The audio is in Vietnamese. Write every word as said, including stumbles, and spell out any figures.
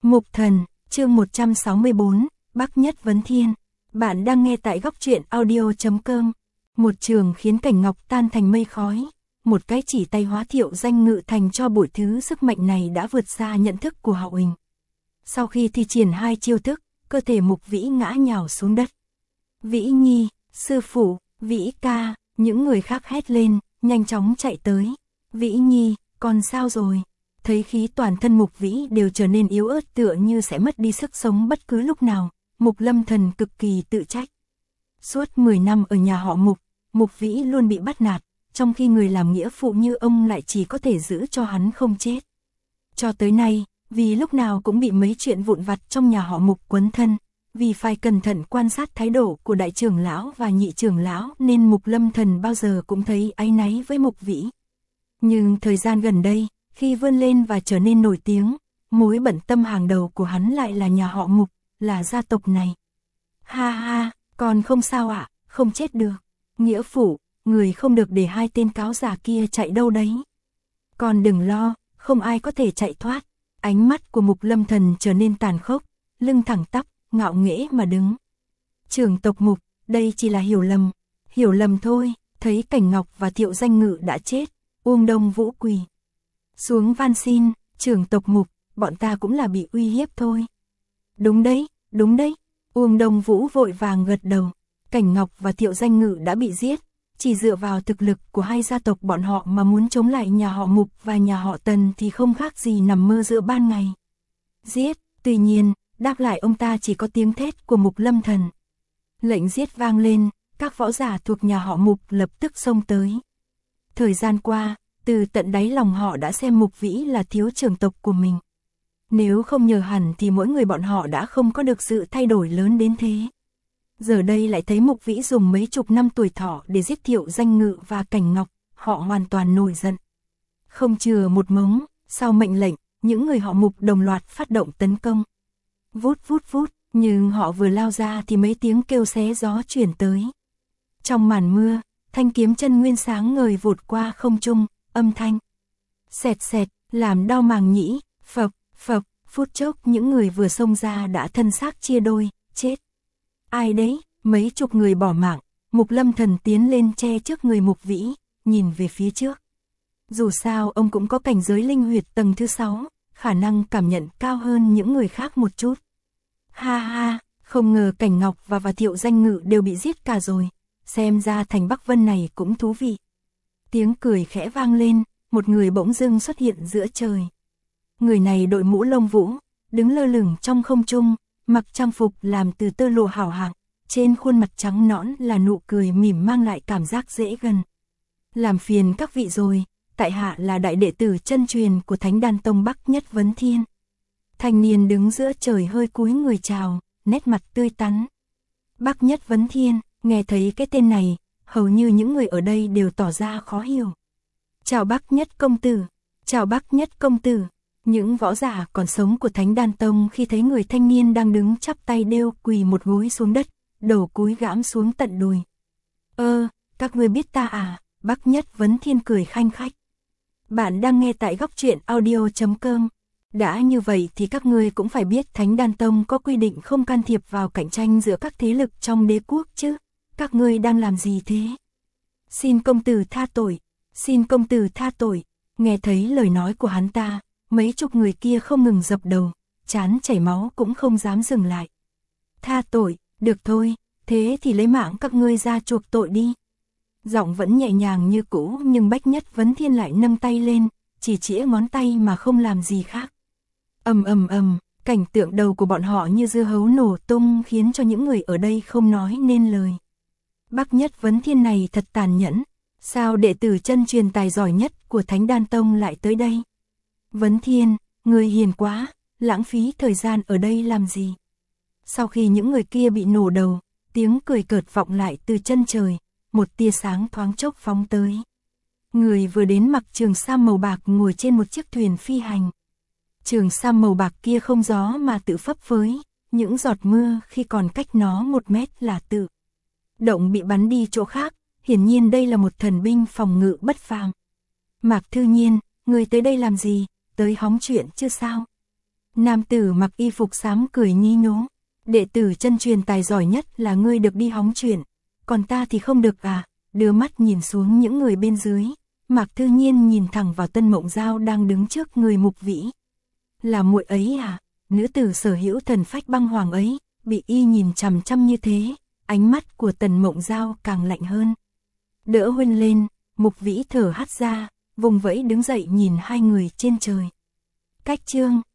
Mục Thần, chương một trăm sáu mươi tư, Bắc Nhất Vấn Thiên. Bạn đang nghe tại góc truyện audio chấm com. Một trường khiến cảnh ngọc tan thành mây khói. Một cái chỉ tay hóa Thiệu Danh Ngự thành cho bội thứ sức mạnh này đã vượt xa nhận thức của Hạo Huỳnh. Sau khi thi triển hai chiêu thức, cơ thể Mục Vĩ ngã nhào xuống đất. Vĩ Nhi, sư phụ, Vĩ ca, những người khác hét lên, nhanh chóng chạy tới. Vĩ Nhi, con sao rồi? Thấy khí toàn thân Mục Vĩ đều trở nên yếu ớt tựa như sẽ mất đi sức sống bất cứ lúc nào, Mục Lâm Thần cực kỳ tự trách. Suốt mười năm ở nhà họ Mục, Mục Vĩ luôn bị bắt nạt, trong khi người làm nghĩa phụ như ông lại chỉ có thể giữ cho hắn không chết. Cho tới nay, vì lúc nào cũng bị mấy chuyện vụn vặt trong nhà họ Mục quấn thân, vì phải cẩn thận quan sát thái độ của đại trưởng lão và nhị trưởng lão nên Mục Lâm Thần bao giờ cũng thấy áy náy với Mục Vĩ. Nhưng thời gian gần đây, khi vươn lên và trở nên nổi tiếng, mối bận tâm hàng đầu của hắn lại là nhà họ Mục, là gia tộc này. Ha ha, còn không sao ạ, à, không chết được. Nghĩa phụ, người không được để hai tên cáo già kia chạy đâu đấy. Còn đừng lo, không ai có thể chạy thoát. Ánh mắt của Mục Lâm Thần trở nên tàn khốc, lưng thẳng tắp, ngạo nghễ mà đứng. Trưởng tộc Mục, đây chỉ là hiểu lầm, hiểu lầm thôi. Thấy Cảnh Ngọc và Thiệu Danh Ngự đã chết, Uông Đông Vũ quỳ xuống van xin, trưởng tộc Mục, bọn ta cũng là bị uy hiếp thôi. Đúng đấy, đúng đấy. Uông Đông Vũ vội vàng gật đầu. Cảnh Ngọc và Thiệu Danh Ngự đã bị giết, chỉ dựa vào thực lực của hai gia tộc bọn họ mà muốn chống lại nhà họ Mục và nhà họ Tần thì không khác gì nằm mơ giữa ban ngày. Giết, tuy nhiên, đáp lại ông ta chỉ có tiếng thét của Mục Lâm Thần. Lệnh giết vang lên, các võ giả thuộc nhà họ Mục lập tức xông tới. Thời gian qua, từ tận đáy lòng họ đã xem Mục Vĩ là thiếu trưởng tộc của mình. Nếu không nhờ hẳn thì mỗi người bọn họ đã không có được sự thay đổi lớn đến thế. Giờ đây lại thấy Mục Vĩ dùng mấy chục năm tuổi thọ để giết Thiệu Danh Ngự và Cảnh Ngọc, họ hoàn toàn nổi giận. Không chừa một mống, sau mệnh lệnh, những người họ Mục đồng loạt phát động tấn công. Vút vút vút, nhưng họ vừa lao ra thì mấy tiếng kêu xé gió chuyển tới. Trong màn mưa, thanh kiếm chân nguyên sáng ngời vụt qua không trung, âm thanh xẹt xẹt, làm đau màng nhĩ, phập, phập, phút chốc những người vừa xông ra đã thân xác chia đôi, chết. Ai đấy, mấy chục người bỏ mạng, Mục Lâm Thần tiến lên che trước người Mục Vĩ, nhìn về phía trước. Dù sao ông cũng có cảnh giới linh huyệt tầng thứ sáu, khả năng cảm nhận cao hơn những người khác một chút. Ha ha, không ngờ Cảnh Ngọc và và Thiệu Danh Ngự đều bị giết cả rồi, xem ra thành Bắc Vân này cũng thú vị. Tiếng cười khẽ vang lên, một người bỗng dưng xuất hiện giữa trời. Người này đội mũ lông vũ, đứng lơ lửng trong không trung, mặc trang phục làm từ tơ lụa hảo hạng, trên khuôn mặt trắng nõn là nụ cười mỉm mang lại cảm giác dễ gần. Làm phiền các vị rồi, tại hạ là đại đệ tử chân truyền của Thánh Đan Tông Bắc Nhất Vấn Thiên. Thanh niên đứng giữa trời hơi cúi người chào, nét mặt tươi tắn. Bắc Nhất Vấn Thiên, nghe thấy cái tên này, hầu như những người ở đây đều tỏ ra khó hiểu. Chào Bắc Nhất công tử, chào Bắc Nhất công tử. Những võ giả còn sống của Thánh Đan Tông khi thấy người thanh niên đang đứng chắp tay đều quỳ một gối xuống đất, đầu cúi gãm xuống tận đùi. Ơ, các ngươi biết ta à? Bắc Nhất Vấn Thiên cười khanh khách. Bạn đang nghe tại góc truyện audio chấm com. Đã như vậy thì các ngươi cũng phải biết Thánh Đan Tông có quy định không can thiệp vào cạnh tranh giữa các thế lực trong đế quốc chứ. Các ngươi đang làm gì thế? Xin công tử tha tội, xin công tử tha tội. Nghe thấy lời nói của hắn ta, mấy chục người kia không ngừng dập đầu, chán chảy máu cũng không dám dừng lại. Tha tội, được thôi, thế thì lấy mạng các ngươi ra chuộc tội đi. Giọng vẫn nhẹ nhàng như cũ nhưng Bách Nhất Vấn Thiên lại nâng tay lên, chỉ chĩa ngón tay mà không làm gì khác. Ầm ầm ầm, cảnh tượng đầu của bọn họ như dưa hấu nổ tung khiến cho những người ở đây không nói nên lời. Bắc Nhất Vấn Thiên này thật tàn nhẫn, sao đệ tử chân truyền tài giỏi nhất của Thánh Đan Tông lại tới đây? Vấn Thiên, người hiền quá, lãng phí thời gian ở đây làm gì? Sau khi những người kia bị nổ đầu, tiếng cười cợt vọng lại từ chân trời, một tia sáng thoáng chốc phóng tới. Người vừa đến mặc trường sam màu bạc ngồi trên một chiếc thuyền phi hành. Trường sam màu bạc kia không gió mà tự phấp phới, những giọt mưa khi còn cách nó một mét là tự động bị bắn đi chỗ khác, hiển nhiên đây là một thần binh phòng ngự bất phàm. Mạc Thư Nhiên, người tới đây làm gì? Tới hóng chuyện chứ sao? Nam tử mặc y phục xám cười nhí nhố. Đệ tử chân truyền tài giỏi nhất là ngươi được đi hóng chuyện, còn ta thì không được à? Đưa mắt nhìn xuống những người bên dưới, Mạc Thư Nhiên nhìn thẳng vào Tân Mộng Giao đang đứng trước người Mục Vĩ. Là muội ấy à? Nữ tử sở hữu thần phách băng hoàng ấy, bị y nhìn chằm chằm như thế, ánh mắt của Tần Mộng Giao càng lạnh hơn. Đỡ huynh lên, Mục Vĩ thở hắt ra, vùng vẫy đứng dậy nhìn hai người trên trời. Cách chương